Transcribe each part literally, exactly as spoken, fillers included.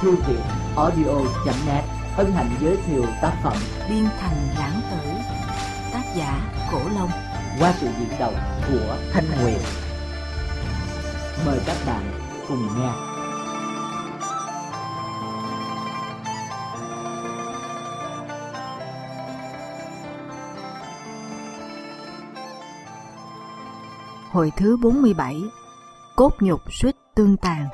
thư viện audio chấm net hân hạnh giới thiệu tác phẩm Biên Thành Lãng Tử, tác giả Cổ Long, qua sự diễn đọc của Thanh Nguyệt. Mời các bạn cùng nghe. Hồi thứ bốn mươi bảy. Cốt nhục suýt tương tàn.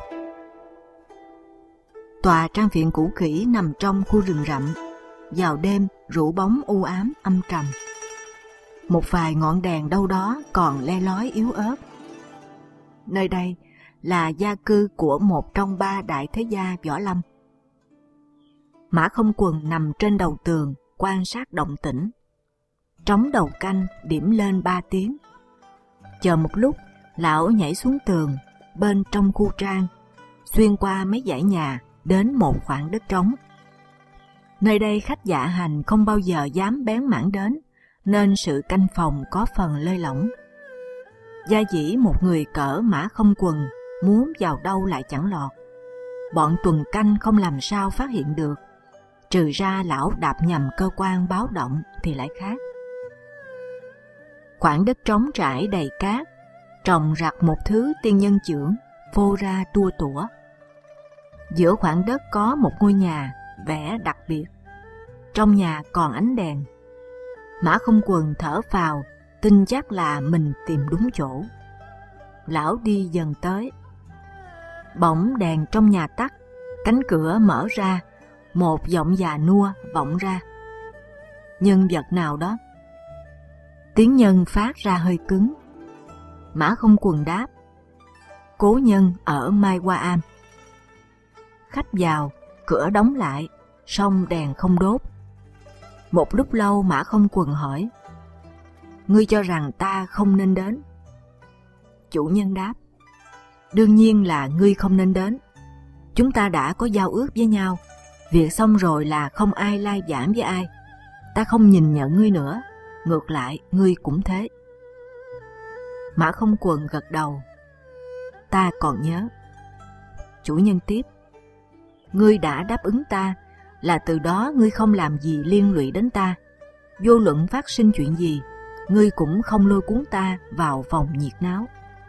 Tòa trang viện cũ kỹ nằm trong khu rừng rậm, vào đêm rủ bóng u ám âm trầm. Một vài ngọn đèn đâu đó còn le lói yếu ớt. Nơi đây là gia cư của một trong ba đại thế gia võ lâm. Mã Không Quần nằm trên đầu tường quan sát động tĩnh. Trống đầu canh điểm lên ba tiếng. Chờ một lúc, lão nhảy xuống tường bên trong khu trang, xuyên qua mấy dãy nhà đến một khoảng đất trống. Nơi đây khách dạ hành không bao giờ dám bén mảng đến, nên sự canh phòng có phần lơi lỏng. Gia dĩ một người cỡ Mã Không Quần muốn vào đâu lại chẳng lọt. Bọn tuần canh không làm sao phát hiện được, trừ ra lão đạp nhầm cơ quan báo động thì lại khác. Khoảng đất trống trải đầy cát, trồng rặt một thứ tiên nhân chưởng, phô ra tua tủa. Giữa khoảng đất có một ngôi nhà vẽ đặc biệt. Trong nhà còn ánh đèn. Mã Không Quần thở phào, tin chắc là mình tìm đúng chỗ. Lão đi dần tới. Bỗng đèn trong nhà tắt, cánh cửa mở ra, một giọng già nua vọng ra. Nhân vật nào đó? Tiếng nhân phát ra hơi cứng. Mã Không Quần đáp: Cố nhân ở Mai Hoa Am. Khách vào, cửa đóng lại, song đèn không đốt. Một lúc lâu Mã Không Quần hỏi: Ngươi cho rằng ta không nên đến? Chủ nhân đáp: Đương nhiên là ngươi không nên đến. Chúng ta đã có giao ước với nhau, việc xong rồi là không ai lai vãng với ai. Ta không nhìn nhận ngươi nữa, ngược lại ngươi cũng thế. Mã Không Quần gật đầu: Ta còn nhớ. Chủ nhân tiếp: Ngươi đã đáp ứng ta, là từ đó ngươi không làm gì liên lụy đến ta. Vô luận phát sinh chuyện gì, ngươi cũng không lôi cuốn ta vào vòng nhiệt náo.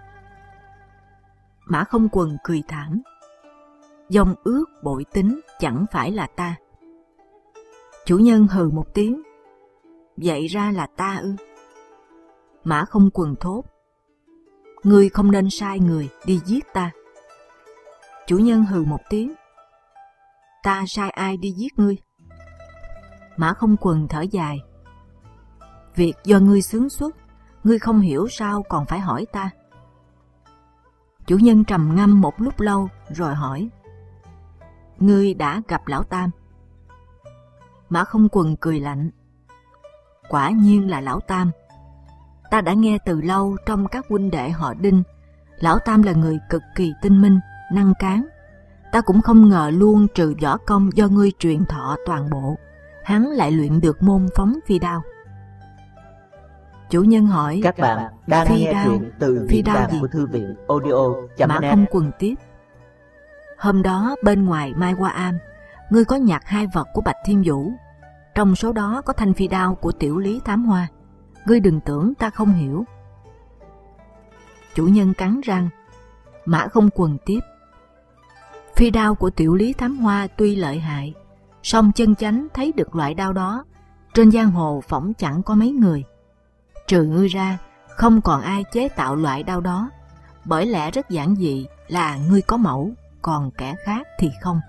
Mã Không Quần cười thảm: Dòng ước bội tính chẳng phải là ta. Chủ nhân hừ một tiếng: Vậy ra là ta ư? Mã Không Quần thốt: Ngươi không nên sai người đi giết ta. Chủ nhân hừ một tiếng: Ta sai ai đi giết ngươi? Mã Không Quần thở dài: Việc do ngươi xướng xuất, ngươi không hiểu sao còn phải hỏi ta. Chủ nhân trầm ngâm một lúc lâu rồi hỏi: Ngươi đã gặp Lão Tam? Mã Không Quần cười lạnh: Quả nhiên là Lão Tam. Ta đã nghe từ lâu trong các huynh đệ họ Đinh, Lão Tam là người cực kỳ tinh minh, năng cán. Ta cũng không ngờ luôn trừ võ công do ngươi truyền thọ toàn bộ, hắn lại luyện được môn phóng phi đao. Chủ nhân hỏi: Các bạn đang phi nghe đao, truyện từ phi diễn đao đàn gì? của thư viện audio chấm Mã net. Không Quần tiếp: Hôm đó bên ngoài Mai Hoa Am, ngươi có nhặt hai vật của Bạch Thiên Vũ. Trong số đó có thanh phi đao của Tiểu Lý Thám Hoa. Ngươi đừng tưởng ta không hiểu. Chủ nhân cắn răng. Mã Không Quần tiếp: Phi đao của Tiểu Lý Thám Hoa tuy lợi hại, song chân chánh thấy được loại đao đó, trên giang hồ phỏng chẳng có mấy người. Trừ ngươi ra, không còn ai chế tạo loại đao đó, bởi lẽ rất giản dị là ngươi có mẫu, còn kẻ khác thì không.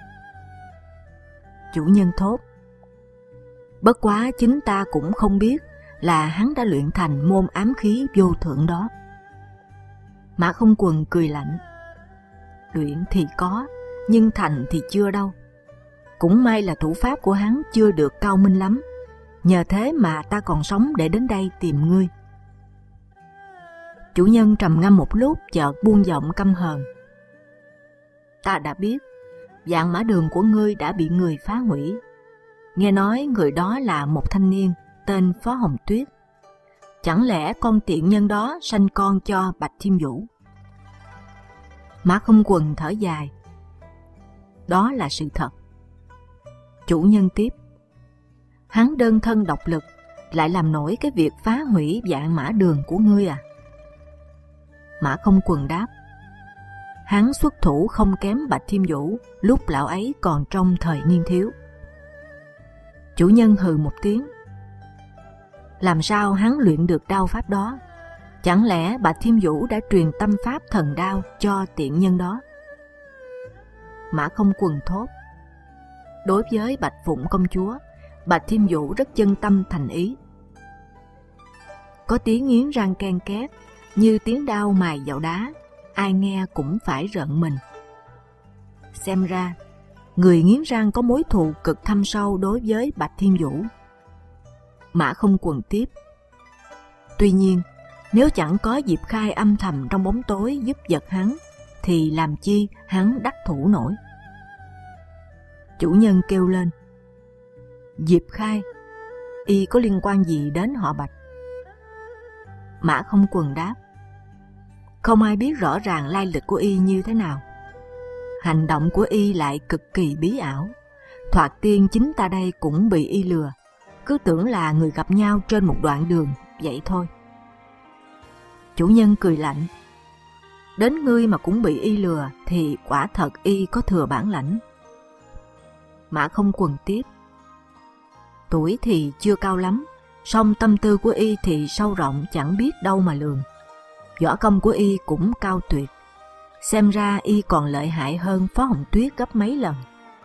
Chủ nhân thốt: Bất quá chính ta cũng không biết là hắn đã luyện thành môn ám khí vô thượng đó. Mã Không Quần cười lạnh: Luyện thì có, nhưng thành thì chưa đâu. Cũng may là thủ pháp của hắn chưa được cao minh lắm, nhờ thế mà ta còn sống để đến đây tìm ngươi. Chủ nhân trầm ngâm một lúc chợt buông giọng căm hờn: Ta đã biết, vạn mã đường của ngươi đã bị người phá hủy. Nghe nói người đó là một thanh niên tên Phó Hồng Tuyết. Chẳng lẽ con tiện nhân đó sanh con cho Bạch Thiên Vũ? Mã Không Quần thở dài: đó là sự thật. Chủ nhân tiếp: hắn đơn thân độc lực, lại làm nổi cái việc phá hủy vạn mã đường của ngươi à? Mã Không Quần đáp: hắn xuất thủ không kém Bạch Thiên Vũ lúc lão ấy còn trong thời niên thiếu. Chủ nhân hừ một tiếng: làm sao hắn luyện được đao pháp đó? Chẳng lẽ Bạch Thiên Vũ đã truyền tâm pháp thần đao cho tiện nhân đó? Mã Không Quần thốt: đối với Bạch Phụng công chúa, Bạch Thiên Vũ rất chân tâm thành ý. Có tiếng nghiến răng ken két như tiếng đao mài vào đá, ai nghe cũng phải rợn mình. Xem ra người nghiến răng có mối thù cực thâm sâu đối với Bạch Thiên Vũ. Mã Không Quần tiếp: tuy nhiên, nếu chẳng có Diệp Khai âm thầm trong bóng tối giúp giật hắn, thì làm chi hắn đắc thủ nổi? Chủ nhân kêu lên: Diệp Khai, y có liên quan gì đến họ Bạch? Mã Không Quần đáp: không ai biết rõ ràng lai lịch của y như thế nào. Hành động của y lại cực kỳ bí ảo. Thoạt tiên chính ta đây cũng bị y lừa, cứ tưởng là người gặp nhau trên một đoạn đường vậy thôi. Chủ nhân cười lạnh: đến ngươi mà cũng bị y lừa thì quả thật y có thừa bản lãnh. Mã Không Quần tiếp: tuổi thì chưa cao lắm, song tâm tư của y thì sâu rộng chẳng biết đâu mà lường. Võ công của y cũng cao tuyệt, xem ra y còn lợi hại hơn Phó Hồng Tuyết gấp mấy lần.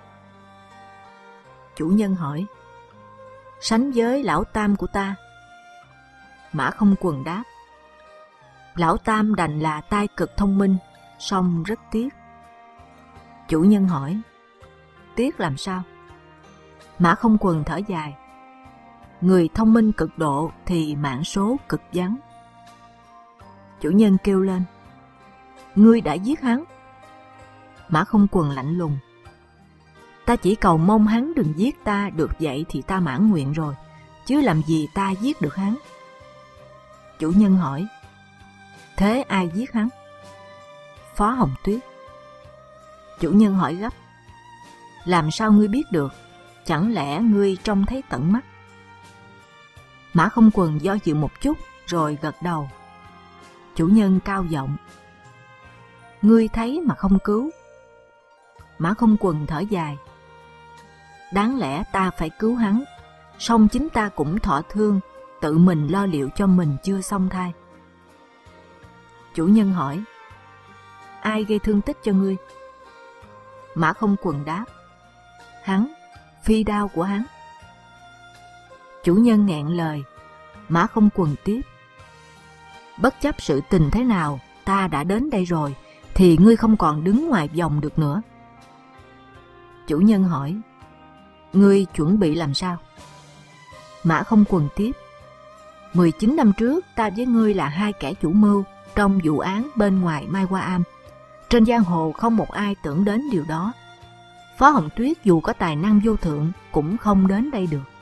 Chủ nhân hỏi: sánh với lão tam của ta? Mã Không Quần đáp: lão tam đành là tai cực thông minh, song rất tiếc. Chủ nhân hỏi: tiếc làm sao? Mã Không Quần thở dài: người thông minh cực độ thì mạng số cực vắng. Chủ nhân kêu lên: ngươi đã giết hắn? Mã Không Quần lạnh lùng: ta chỉ cầu mong hắn đừng giết ta được vậy thì ta mãn nguyện rồi, chứ làm gì ta giết được hắn. Chủ nhân hỏi: thế ai giết hắn? Phó Hồng Tuyết. Chủ nhân hỏi gấp: làm sao ngươi biết được? Chẳng lẽ ngươi trông thấy tận mắt? Mã Không Quần do dự một chút rồi gật đầu. Chủ nhân cao giọng: ngươi thấy mà không cứu. Mã Không Quần thở dài: đáng lẽ ta phải cứu hắn, song chính ta cũng thọ thương, tự mình lo liệu cho mình chưa xong thai. Chủ nhân hỏi: ai gây thương tích cho ngươi? Mã Không Quần đáp: hắn, phi đao của hắn. Chủ nhân nghẹn lời. Mã Không Quần tiếp: bất chấp sự tình thế nào, ta đã đến đây rồi, thì ngươi không còn đứng ngoài vòng được nữa. Chủ nhân hỏi: ngươi chuẩn bị làm sao? Mã Không Quần tiếp: mười chín năm trước ta với ngươi là hai kẻ chủ mưu trong vụ án bên ngoài Mai Hoa Am. Trên giang hồ không một ai tưởng đến điều đó. Phó Hồng Tuyết dù có tài năng vô thượng cũng không đến đây được.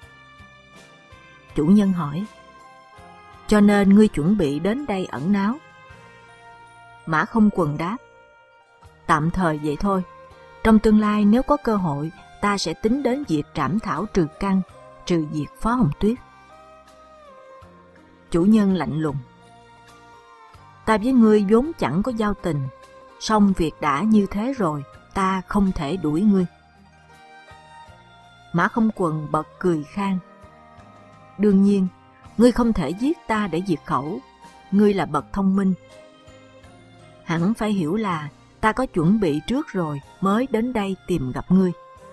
Chủ nhân hỏi: cho nên ngươi chuẩn bị đến đây ẩn náu? Mã Không Quần đáp: tạm thời vậy thôi. Trong tương lai nếu có cơ hội, ta sẽ tính đến việc trảm thảo trừ căn, trừ diệt Phó Hồng Tuyết. Chủ nhân lạnh lùng: ta với ngươi vốn chẳng có giao tình, song việc đã như thế rồi, ta không thể đuổi ngươi. Mã Không Quần bật cười khan: đương nhiên, ngươi không thể giết ta để diệt khẩu. Ngươi là bậc thông minh, hẳn phải hiểu là ta có chuẩn bị trước rồi mới đến đây tìm gặp ngươi.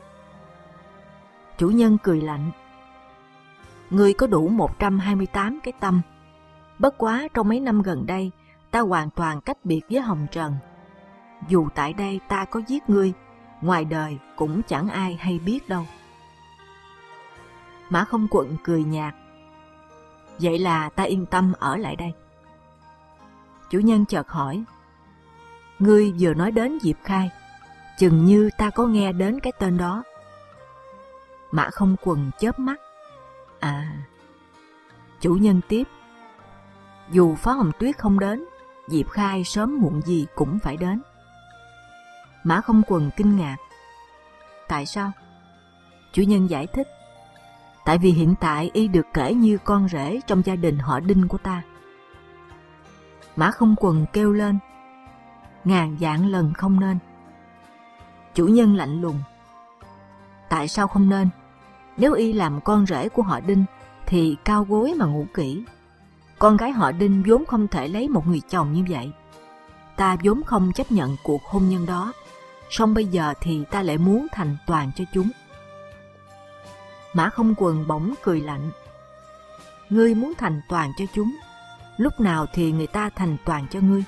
Chủ nhân cười lạnh: ngươi có đủ một trăm hai mươi tám cái tâm. Bất quá trong mấy năm gần đây, ta hoàn toàn cách biệt với hồng trần. Dù tại đây ta có giết ngươi, ngoài đời cũng chẳng ai hay biết đâu. Mã Không Quận cười nhạt: vậy là ta yên tâm ở lại đây. Chủ nhân chợt hỏi: ngươi vừa nói đến Diệp Khai, chừng như ta có nghe đến cái tên đó. Mã Không Quần chớp mắt: à. Chủ nhân tiếp: dù Phó Hồng Tuyết không đến, Diệp Khai sớm muộn gì cũng phải đến. Mã Không Quần kinh ngạc: tại sao? Chủ nhân giải thích, tại vì hiện tại y được kể như con rể trong gia đình họ Đinh của ta. Mã Không Quần kêu lên, ngàn vạn lần không nên. Chủ nhân lạnh lùng, tại sao không nên? Nếu y làm con rể của họ Đinh thì cao gối mà ngủ kỹ. Con gái họ Đinh vốn không thể lấy một người chồng như vậy. Ta vốn không chấp nhận cuộc hôn nhân đó, song bây giờ thì ta lại muốn thành toàn cho chúng. Mã Không Quần bỗng cười lạnh, ngươi muốn thành toàn cho chúng, lúc nào thì người ta thành toàn cho ngươi?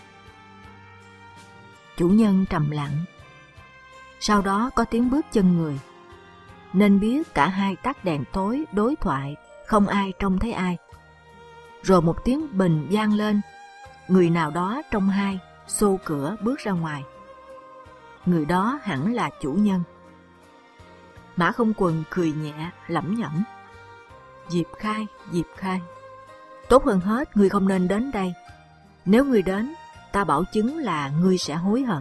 Chủ nhân trầm lặng. Sau đó có tiếng bước chân người. Nên biết cả hai tắt đèn tối đối thoại, không ai trông thấy ai. Rồi một tiếng bình vang lên, người nào đó trong hai xô cửa bước ra ngoài. Người đó hẳn là chủ nhân. Mã Không Quần cười nhẹ, lẩm nhẩm, Diệp Khai, Diệp Khai, tốt hơn hết ngươi không nên đến đây. Nếu ngươi đến, ta bảo chứng là ngươi sẽ hối hận.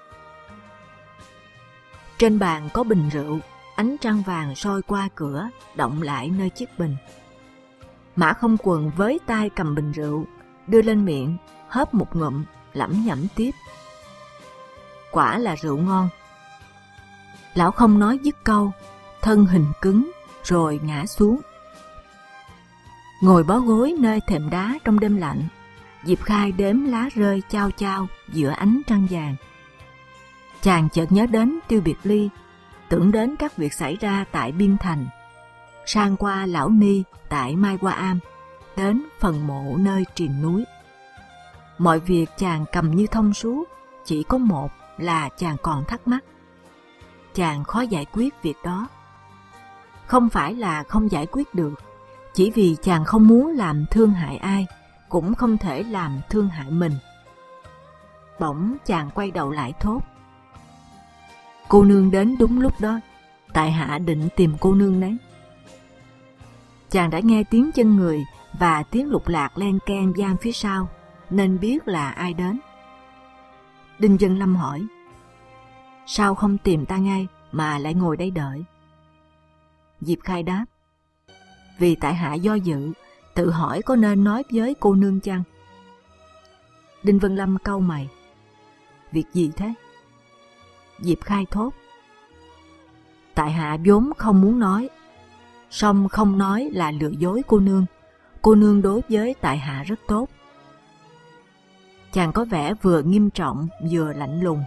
Trên bàn có bình rượu, ánh trăng vàng soi qua cửa, động lại nơi chiếc bình. Mã Không Quần với tay cầm bình rượu, đưa lên miệng, hớp một ngụm, lẩm nhẩm tiếp. Quả là rượu ngon. Lão không nói dứt câu, thân hình cứng, rồi ngã xuống. Ngồi bó gối nơi thềm đá trong đêm lạnh, Diệp Khai đếm lá rơi chao chao giữa ánh trăng vàng. Chàng chợt nhớ đến Tiêu Biệt Ly, tưởng đến các việc xảy ra tại Biên Thành, sang qua Lão Ni tại Mai Hoa Am, đến phần mộ nơi triền núi. Mọi việc chàng cầm như thông suốt, chỉ có một là chàng còn thắc mắc. Chàng khó giải quyết việc đó. Không phải là không giải quyết được, chỉ vì chàng không muốn làm thương hại ai, cũng không thể làm thương hại mình. Bỗng chàng quay đầu lại thốt, cô nương đến đúng lúc đó, tại hạ định tìm cô nương đấy. Chàng đã nghe tiếng chân người và tiếng lục lạc len keng vang phía sau, nên biết là ai đến. Đinh Vân Lâm hỏi, sao không tìm ta ngay mà lại ngồi đây đợi? Diệp Khai đáp, vì tại hạ do dự, tự hỏi có nên nói với cô nương chăng? Đinh Vân Lâm cau mày, việc gì thế? Diệp Khai thốt, tại hạ vốn không muốn nói, song không nói là lừa dối cô nương. Cô nương đối với tại hạ rất tốt. Chàng có vẻ vừa nghiêm trọng vừa lạnh lùng.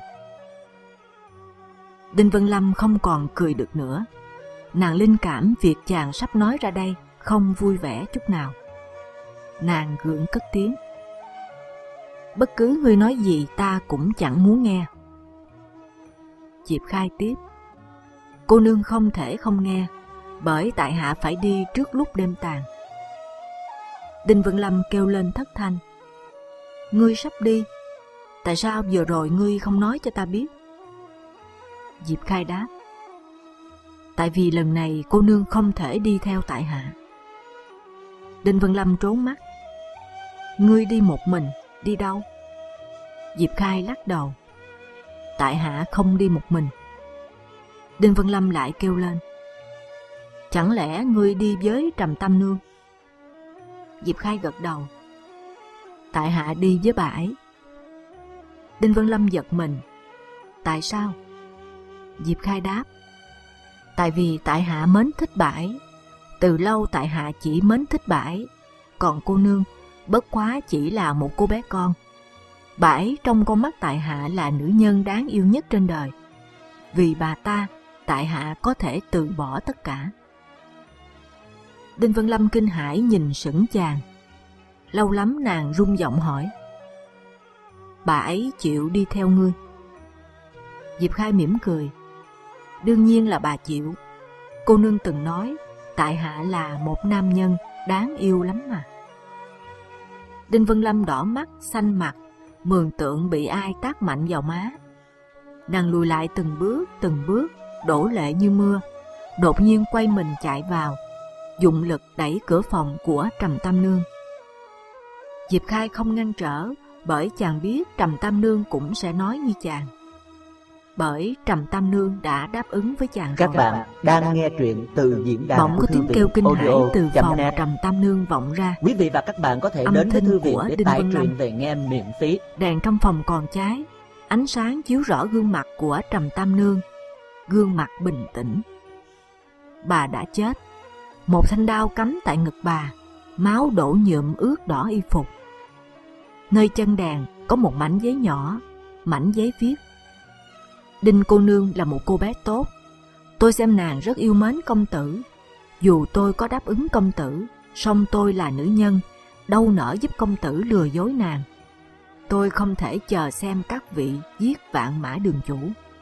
Đinh Vân Lâm không còn cười được nữa. Nàng linh cảm việc chàng sắp nói ra đây không vui vẻ chút nào. Nàng gượng cất tiếng, bất cứ ngươi nói gì ta cũng chẳng muốn nghe. Diệp Khai tiếp, cô nương không thể không nghe, bởi tại hạ phải đi trước lúc đêm tàn. Đinh Vân Lâm kêu lên thất thanh, ngươi sắp đi, tại sao vừa rồi ngươi không nói cho ta biết? Diệp Khai đáp, tại vì lần này cô nương không thể đi theo tại hạ. Đinh Vân Lâm trốn mắt, ngươi đi một mình, đi đâu? Diệp Khai lắc đầu, tại hạ không đi một mình. Đinh Vân Lâm lại kêu lên, chẳng lẽ ngươi đi với Trầm Tam Nương? Diệp Khai gật đầu, tại hạ đi với bà ấy. Đinh Vân Lâm giật mình, tại sao? Diệp Khai đáp, tại vì tại hạ mến thích bà ấy. Từ lâu tại hạ chỉ mến thích bà ấy, còn cô nương bất quá chỉ là một cô bé con. Bà ấy trong con mắt tại hạ là nữ nhân đáng yêu nhất trên đời. Vì bà ta, tại hạ có thể từ bỏ tất cả. Đinh Vân Lâm kinh hãi nhìn sững chàng. Lâu lắm nàng run giọng hỏi, bà ấy chịu đi theo ngươi? Diệp Khai mỉm cười, đương nhiên là bà chịu. Cô nương từng nói tại hạ là một nam nhân đáng yêu lắm mà. Đinh Vân Lâm đỏ mắt, xanh mặt, mường tượng bị ai tát mạnh vào má. Nàng lùi lại từng bước, từng bước, đổ lệ như mưa. Đột nhiên quay mình chạy vào, dụng lực đẩy cửa phòng của Trầm Tam Nương. Diệp Khai không ngăn trở, bởi chàng biết Trầm Tam Nương cũng sẽ nói như chàng. bởi Trầm Tam Nương đã đáp ứng với chàng Các rồi. bạn đang nghe truyện từ diễn đàn Bỗng của có thư tiếng viện kêu kinh hãi audio từ chấm phòng net. Trầm Tam Nương vọng ra. Quý vị và các bạn có thể Âm đến với thanh thư viện của để Đinh tải Vân truyện Lâm. về nghe miễn phí. Đèn trong phòng còn cháy, ánh sáng chiếu rõ gương mặt của Trầm Tam Nương, gương mặt bình tĩnh. Bà đã chết, một thanh đao cắm tại ngực bà, máu đổ nhuộm ướt đỏ y phục. Nơi chân đèn có một mảnh giấy nhỏ, mảnh giấy viết: Đinh cô nương là một cô bé tốt, tôi xem nàng rất yêu mến công tử. Dù tôi có đáp ứng công tử, song tôi là nữ nhân, đâu nỡ giúp công tử lừa dối nàng. Tôi không thể chờ xem các vị giết Vạn Mã Đường chủ.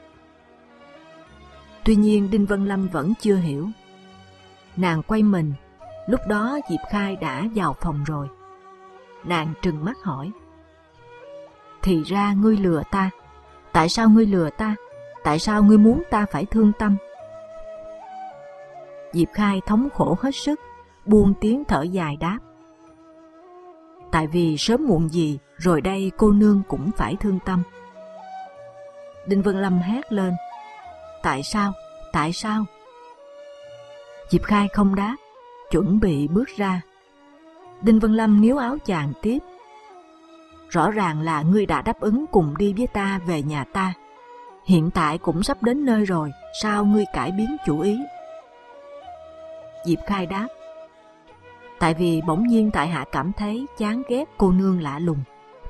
Tuy nhiên Đinh Vân Lâm vẫn chưa hiểu. Nàng quay mình, lúc đó Diệp Khai đã vào phòng rồi. Nàng trừng mắt hỏi: Thì ra ngươi lừa ta. Tại sao ngươi lừa ta? Tại sao ngươi muốn ta phải thương tâm? Diệp Khai thống khổ hết sức, buông tiếng thở dài đáp: Tại vì sớm muộn gì rồi đây cô nương cũng phải thương tâm. Đinh Vân Lâm hét lên: Tại sao? Tại sao? Diệp Khai không đáp, chuẩn bị bước ra. Đinh Vân Lâm níu áo chàng tiếp: Rõ ràng là ngươi đã đáp ứng cùng đi với ta về nhà ta. Hiện tại cũng sắp đến nơi rồi, sao ngươi cải biến chủ ý? Diệp Khai đáp: Tại vì bỗng nhiên tại hạ cảm thấy chán ghét cô nương lạ lùng.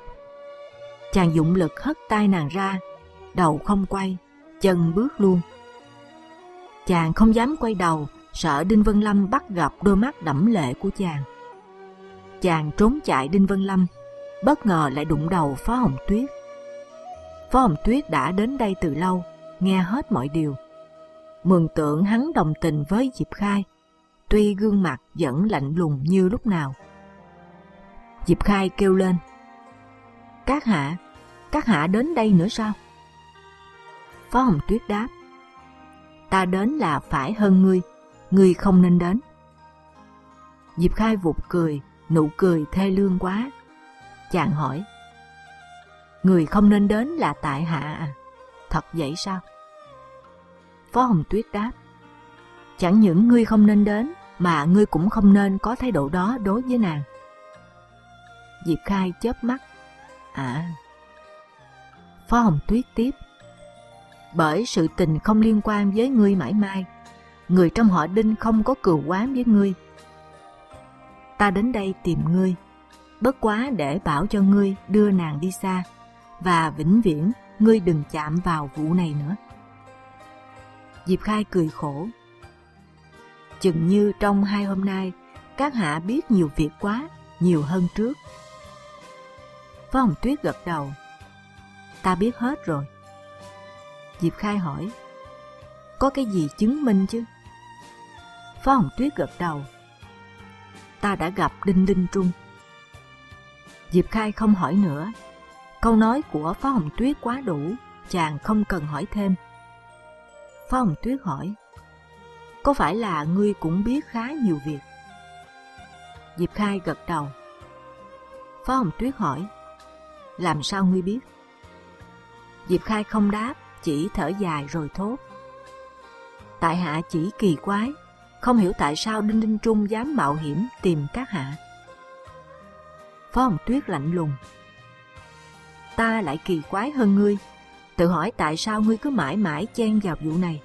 Chàng dụng lực hất tay nàng ra, đầu không quay, chân bước luôn. Chàng không dám quay đầu, sợ Đinh Vân Lâm bắt gặp đôi mắt đẫm lệ của chàng. Chàng trốn chạy Đinh Vân Lâm, bất ngờ lại đụng đầu Phó Hồng Tuyết. Phó Hồng Tuyết đã đến đây từ lâu, nghe hết mọi điều. Mường tượng hắn đồng tình với Diệp Khai, tuy gương mặt vẫn lạnh lùng như lúc nào. Diệp Khai kêu lên: Các hạ, các hạ đến đây nữa sao? Phó Hồng Tuyết đáp: Ta đến là phải hơn ngươi, ngươi không nên đến. Diệp Khai vụt cười, nụ cười thê lương quá. Chàng hỏi: Người không nên đến là tại hạ à? Thật vậy sao? Phó Hồng Tuyết đáp: Chẳng những ngươi không nên đến, mà ngươi cũng không nên có thái độ đó đối với nàng. Diệp Khai chớp mắt: À. Phó Hồng Tuyết tiếp: Bởi sự tình không liên quan với ngươi mãi mai, người trong họ Đinh không có cừu oán với ngươi. Ta đến đây tìm ngươi, bất quá để bảo cho ngươi đưa nàng đi xa, và vĩnh viễn ngươi đừng chạm vào vụ này nữa. Diệp Khai cười khổ: Chừng như trong hai hôm nay, các hạ biết nhiều việc quá, nhiều hơn trước. Phó Hồng Tuyết gật đầu: Ta biết hết rồi. Diệp Khai hỏi: Có cái gì chứng minh chứ? Phó Hồng Tuyết gật đầu: Ta đã gặp Đinh Đinh Trung. Diệp Khai không hỏi nữa. Câu nói của Phó Hồng Tuyết quá đủ, chàng không cần hỏi thêm. Phó Hồng Tuyết hỏi: Có phải là ngươi cũng biết khá nhiều việc? Diệp Khai gật đầu. Phó Hồng Tuyết hỏi: Làm sao ngươi biết? Diệp Khai không đáp, chỉ thở dài rồi thốt: Tại hạ chỉ kỳ quái, không hiểu tại sao Đinh Đinh Trung dám mạo hiểm tìm các hạ. Phó Hồng Tuyết lạnh lùng: Ta lại kỳ quái hơn ngươi, tự hỏi tại sao ngươi cứ mãi mãi chen vào vụ này.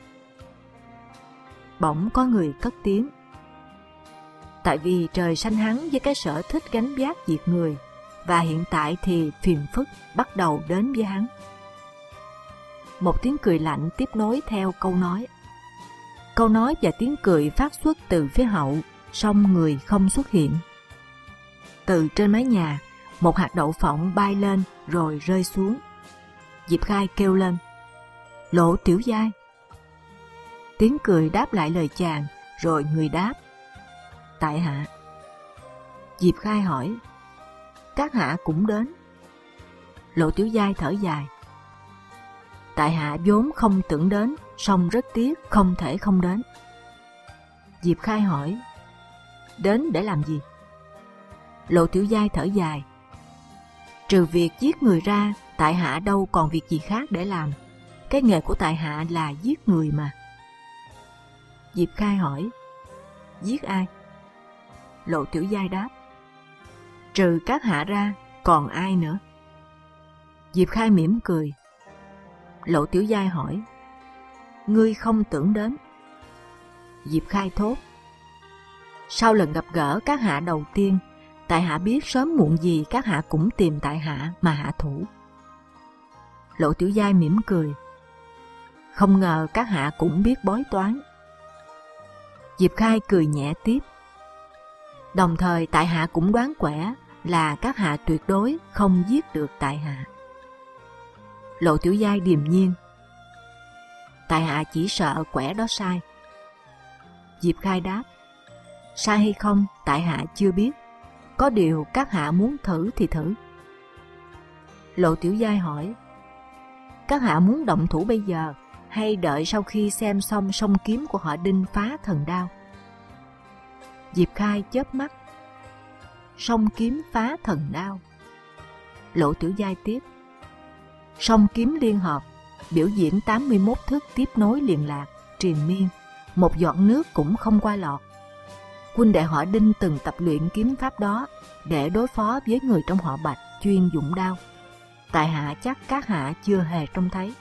Bỗng có người cất tiếng: Tại vì trời sanh hắn với cái sở thích gánh vác việc người, và hiện tại thì phiền phức bắt đầu đến với hắn. Một tiếng cười lạnh tiếp nối theo câu nói. Câu nói và tiếng cười phát xuất từ phía hậu, song người không xuất hiện. Từ trên mái nhà, một hạt đậu phộng bay lên rồi rơi xuống. Diệp Khai kêu lên: Lộ Tiểu Giai. Tiếng cười đáp lại lời chàng, rồi người đáp: Tại hạ. Diệp Khai hỏi: Các hạ cũng đến? Lộ Tiểu Giai thở dài: Tại hạ vốn không tưởng đến, song rất tiếc không thể không đến. Diệp Khai hỏi: Đến để làm gì? Lộ Tiểu Giai thở dài: Trừ việc giết người ra, tại hạ đâu còn việc gì khác để làm. Cái nghề của tại hạ là giết người mà. Diệp Khai hỏi, giết ai? Lộ Tiểu Giai đáp, trừ các hạ ra, còn ai nữa? Diệp Khai mỉm cười. Lộ Tiểu Giai hỏi, ngươi không tưởng đến? Diệp Khai thốt, sau lần gặp gỡ các hạ đầu tiên, tại hạ biết sớm muộn gì các hạ cũng tìm tại hạ mà hạ thủ. Lộ Tiểu Giai mỉm cười, không ngờ các hạ cũng biết bói toán. Diệp Khai cười nhẹ tiếp, đồng thời tại hạ cũng đoán quẻ là các hạ tuyệt đối không giết được tại hạ. Lộ Tiểu Giai điềm nhiên, tại hạ chỉ sợ quẻ đó sai. Diệp Khai đáp, sai hay không tại hạ chưa biết, có điều các hạ muốn thử thì thử. Lộ Tiểu Giai hỏi, các hạ muốn động thủ bây giờ hay đợi sau khi xem xong song kiếm của họ Đinh phá thần đao? Diệp Khai chớp mắt, song kiếm phá thần đao. Lộ Tiểu Giai tiếp, song kiếm liên hợp, biểu diễn tám mươi mốt thức tiếp nối liền lạc, triền miên, một giọt nước cũng không qua lọt. Huynh đệ họ Đinh từng tập luyện kiếm pháp đó để đối phó với người trong họ Bạch chuyên dụng đao. Tại hạ chắc các hạ chưa hề trông thấy.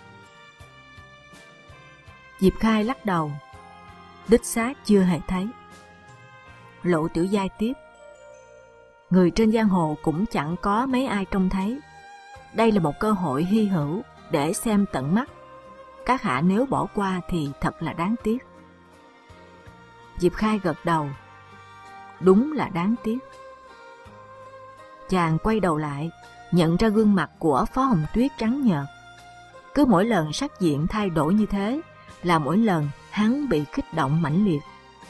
Diệp Khai lắc đầu, đích xác chưa hề thấy. Lộ Tiểu Giai tiếp, người trên giang hồ cũng chẳng có mấy ai trông thấy. Đây là một cơ hội hy hữu để xem tận mắt. Các hạ nếu bỏ qua thì thật là đáng tiếc. Diệp Khai gật đầu, đúng là đáng tiếc. Chàng quay đầu lại, nhận ra gương mặt của Phó Hồng Tuyết trắng nhợt. Cứ mỗi lần sắc diện thay đổi như thế là mỗi lần hắn bị kích động mãnh liệt.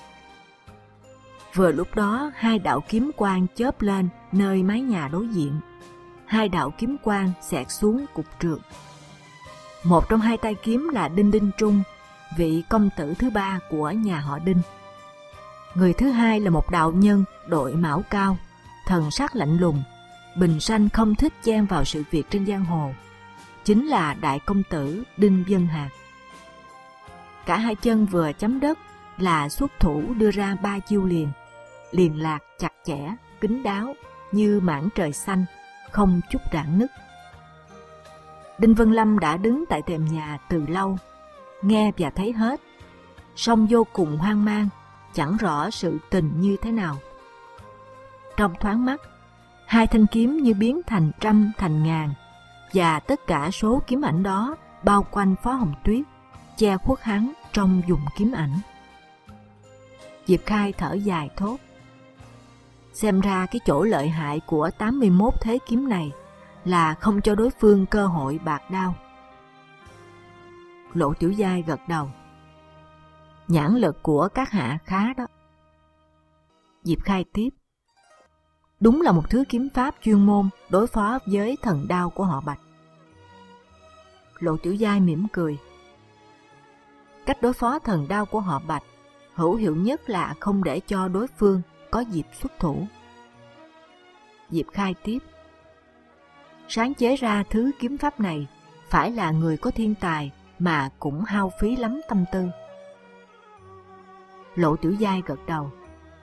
Vừa lúc đó hai đạo kiếm quang chớp lên nơi mái nhà đối diện. Hai đạo kiếm quang xẹt xuống cục trượt. Một trong hai tay kiếm là Đinh Đinh Trung, vị công tử thứ ba của nhà họ Đinh. Người thứ hai là một đạo nhân đội mão cao, thần sắc lạnh lùng, bình sanh không thích chen vào sự việc trên giang hồ. Chính là đại công tử Đinh Vân Hạc. Cả hai chân vừa chấm đất là xuất thủ đưa ra ba chiêu liền, liền lạc chặt chẽ, kín đáo như mảng trời xanh, không chút rạn nứt. Đinh Vân Lâm đã đứng tại thềm nhà từ lâu, nghe và thấy hết, song vô cùng hoang mang, chẳng rõ sự tình như thế nào. Trong thoáng mắt, hai thanh kiếm như biến thành trăm thành ngàn, và tất cả số kiếm ảnh đó bao quanh Phó Hồng Tuyết, che khuất hắn trong vùng kiếm ảnh. Diệp Khai thở dài thốt, xem ra cái chỗ lợi hại của tám mươi mốt thế kiếm này là không cho đối phương cơ hội bạc đao. Lộ Tiểu Giai gật đầu, nhãn lực của các hạ khá đó. Diệp Khai tiếp, đúng là một thứ kiếm pháp chuyên môn đối phó với thần đao của họ Bạch. Lộ Tiểu Giai mỉm cười, cách đối phó thần đao của họ Bạch hữu hiệu nhất là không để cho đối phương có dịp xuất thủ. Diệp Khai tiếp, sáng chế ra thứ kiếm pháp này phải là người có thiên tài mà cũng hao phí lắm tâm tư. Lộ Tiểu Giai gật đầu,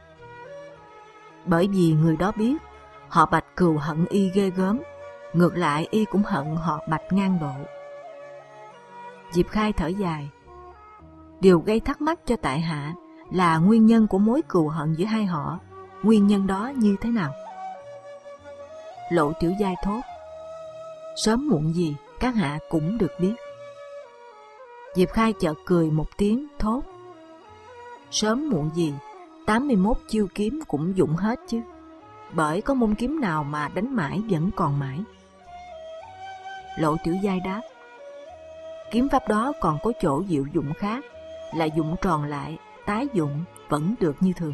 bởi vì người đó biết họ Bạch cừu hận y ghê gớm, ngược lại y cũng hận họ Bạch ngang độ. Diệp Khai thở dài, điều gây thắc mắc cho tại hạ là nguyên nhân của mối cừu hận giữa hai họ, nguyên nhân đó như thế nào? Lộ Tiểu Giai thốt, sớm muộn gì các hạ cũng được biết. Diệp Khai chợt cười một tiếng thốt, sớm muộn gì tám mươi mốt chiêu kiếm cũng dụng hết chứ, bởi có môn kiếm nào mà đánh mãi vẫn còn mãi. Lộ Tiểu Giai đáp, kiếm pháp đó còn có chỗ diệu dụng khác, là dụng tròn lại, tái dụng vẫn được như thường.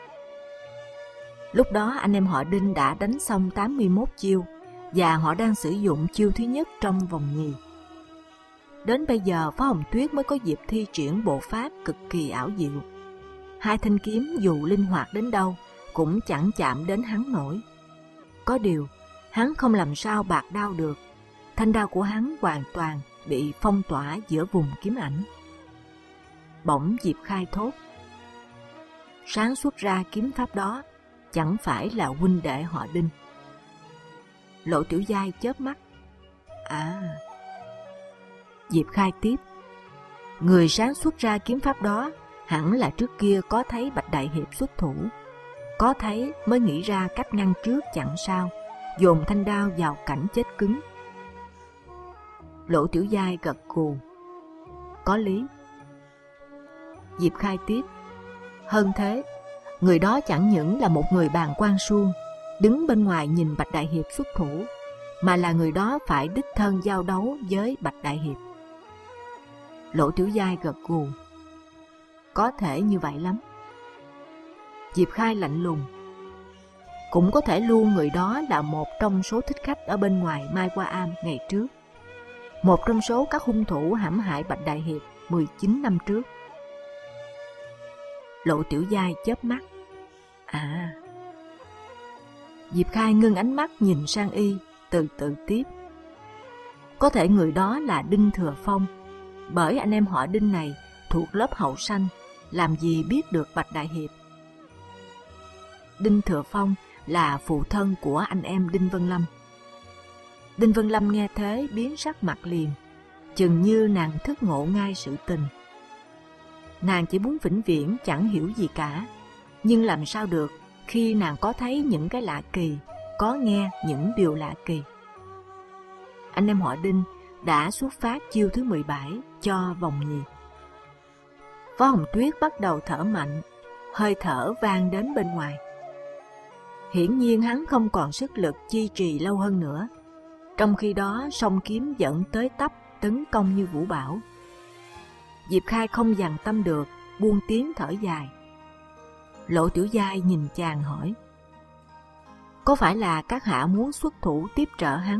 Lúc đó anh em họ Đinh đã đánh xong tám mươi mốt chiêu, và họ đang sử dụng chiêu thứ nhất trong vòng nhì. Đến bây giờ Phó Hồng Tuyết mới có dịp thi triển bộ pháp cực kỳ ảo diệu. Hai thanh kiếm dù linh hoạt đến đâu cũng chẳng chạm đến hắn nổi. Có điều hắn không làm sao bạc đao được, thanh đao của hắn hoàn toàn bị phong tỏa giữa vùng kiếm ảnh. Bỗng Diệp Khai thốt: sáng xuất ra kiếm pháp đó chẳng phải là huynh đệ họ Đinh. Lộ Tiểu Giai chớp mắt: à. Diệp Khai tiếp: người sáng xuất ra kiếm pháp đó hẳn là trước kia có thấy Bạch Đại Hiệp xuất thủ, có thấy mới nghĩ ra cách ngăn trước chặn sau, dồn thanh đao vào cảnh chết cứng. Lộ Tiểu Giai gật gù: có lý. Diệp Khai tiếp: hơn thế, người đó chẳng những là một người bàng quan suông đứng bên ngoài nhìn Bạch Đại Hiệp xuất thủ, mà là người đó phải đích thân giao đấu với Bạch Đại Hiệp. Lộ Tiểu Giai gật gù: có thể như vậy lắm. Diệp Khai lạnh lùng: cũng có thể luôn người đó là một trong số thích khách ở bên ngoài Mai Hoa Am ngày trước, một trong số các hung thủ hãm hại Bạch Đại Hiệp mười chín năm trước. Lộ Tiểu Giai chớp mắt: à. Diệp Khai ngưng ánh mắt nhìn sang y, từ từ tiếp: có thể người đó là Đinh Thừa Phong, bởi anh em họ Đinh này thuộc lớp hậu sanh, làm gì biết được Bạch Đại Hiệp. Đinh Thừa Phong là phụ thân của anh em Đinh Vân Lâm. Đinh Vân Lâm nghe thế biến sắc mặt liền, chừng như nàng thức ngộ ngay sự tình. Nàng chỉ muốn vĩnh viễn chẳng hiểu gì cả, nhưng làm sao được khi nàng có thấy những cái lạ kỳ, có nghe những điều lạ kỳ. Anh em họ Đinh đã xuất phát chiêu thứ mười bảy cho vòng nhì. Phó Hồng Tuyết bắt đầu thở mạnh, hơi thở vang đến bên ngoài. Hiển nhiên hắn không còn sức lực chi trì lâu hơn nữa. Trong khi đó song kiếm dẫn tới tấp tấn công như vũ bão. Diệp Khai không dằn tâm được, buông tiếng thở dài. Lộ Tiểu Giai nhìn chàng hỏi: có phải là các hạ muốn xuất thủ tiếp trợ hắn?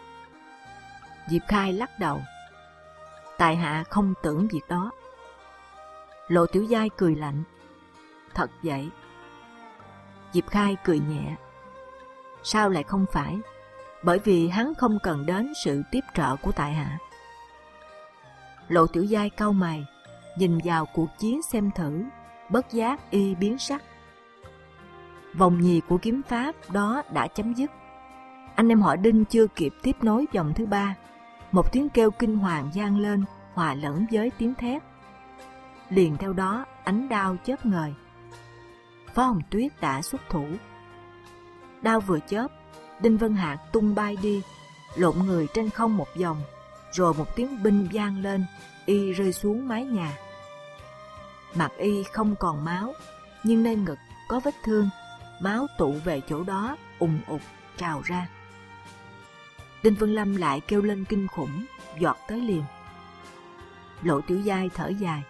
Diệp Khai lắc đầu: tại hạ không tưởng việc đó. Lộ Tiểu Giai cười lạnh: thật vậy? Diệp Khai cười nhẹ: sao lại không phải? Bởi vì hắn không cần đến sự tiếp trợ của tại hạ. Lộ Tiểu Giai cau mày, nhìn vào cuộc chiến xem thử, bất giác y biến sắc. Vòng nhì của kiếm pháp đó đã chấm dứt. Anh em họ Đinh chưa kịp tiếp nối vòng thứ ba, một tiếng kêu kinh hoàng vang lên, hòa lẫn với tiếng thét. Liền theo đó ánh đao chớp ngời. Phó Hồng Tuyết đã xuất thủ. Đao vừa chớp, Đinh Vân Hạc tung bay đi, lộn người trên không một vòng, rồi một tiếng binh vang lên, y rơi xuống mái nhà. Mặt y không còn máu, nhưng nơi ngực có vết thương, máu tụ về chỗ đó ùn ụt trào ra. Đinh Vân Lâm lại kêu lên kinh khủng, giọt tới liền. Lộ Tiểu Giai thở dài: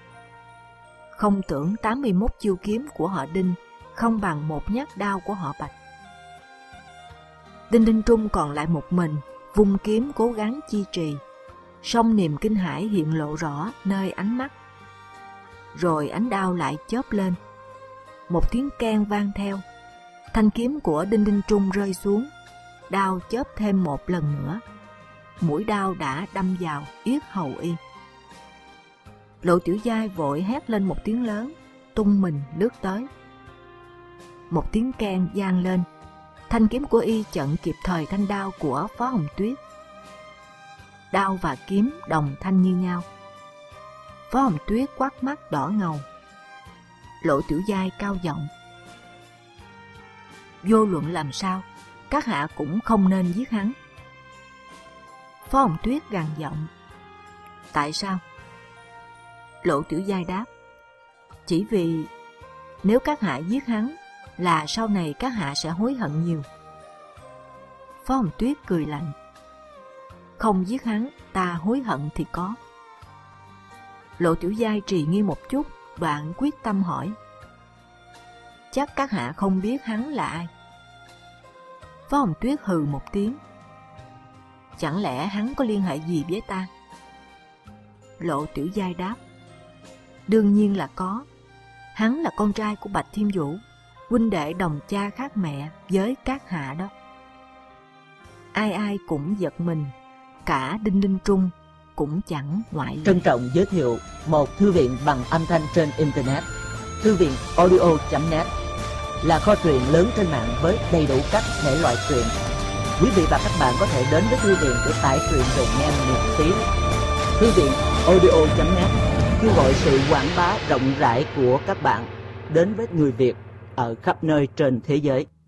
không tưởng tám mươi mốt chiêu kiếm của họ Đinh không bằng một nhát đao của họ Bạch. Đinh Đinh Trung còn lại một mình, vung kiếm cố gắng chi trì, song niềm kinh hãi hiện lộ rõ nơi ánh mắt. Rồi ánh đao lại chớp lên, một tiếng keng vang theo. Thanh kiếm của Đinh Đinh Trung rơi xuống, đao chớp thêm một lần nữa, mũi đao đã đâm vào yết hầu y. Lộ Tiểu Giai vội hét lên một tiếng lớn, tung mình lướt tới. Một tiếng keng vang lên, thanh kiếm của y chặn kịp thời thanh đao của Phó Hồng Tuyết. Đao và kiếm đồng thanh như nhau. Phó Hồng Tuyết quát mắt đỏ ngầu. Lộ Tiểu Giai cao giọng: vô luận làm sao, các hạ cũng không nên giết hắn. Phó Hồng Tuyết gằn giọng: tại sao? Lộ Tiểu Giai đáp: chỉ vì nếu các hạ giết hắn là sau này các hạ sẽ hối hận nhiều. Phó Hồng Tuyết cười lạnh: không giết hắn, ta hối hận thì có. Lộ Tiểu Giai trì nghi một chút, đoạn quyết tâm hỏi: chắc các hạ không biết hắn là ai? Phó Hồng Tuyết hừ một tiếng: chẳng lẽ hắn có liên hệ gì với ta? Lộ Tiểu Giai đáp: đương nhiên là có. Hắn là con trai của Bạch Thiên Vũ, huynh đệ đồng cha khác mẹ với các hạ đó. Ai ai cũng giật mình, cả Đinh Đinh Trung, cũng chẳng ngoại lệ. Trân trọng giới thiệu một thư viện bằng âm thanh trên Internet. Thư viện audio chấm net là kho truyện lớn trên mạng với đầy đủ các thể loại truyện. Quý vị và các bạn có thể đến với thư viện để tải truyện về nghe miễn phí. Thư viện audio chấm net kêu gọi sự quảng bá rộng rãi của các bạn đến với người Việt ở khắp nơi trên thế giới.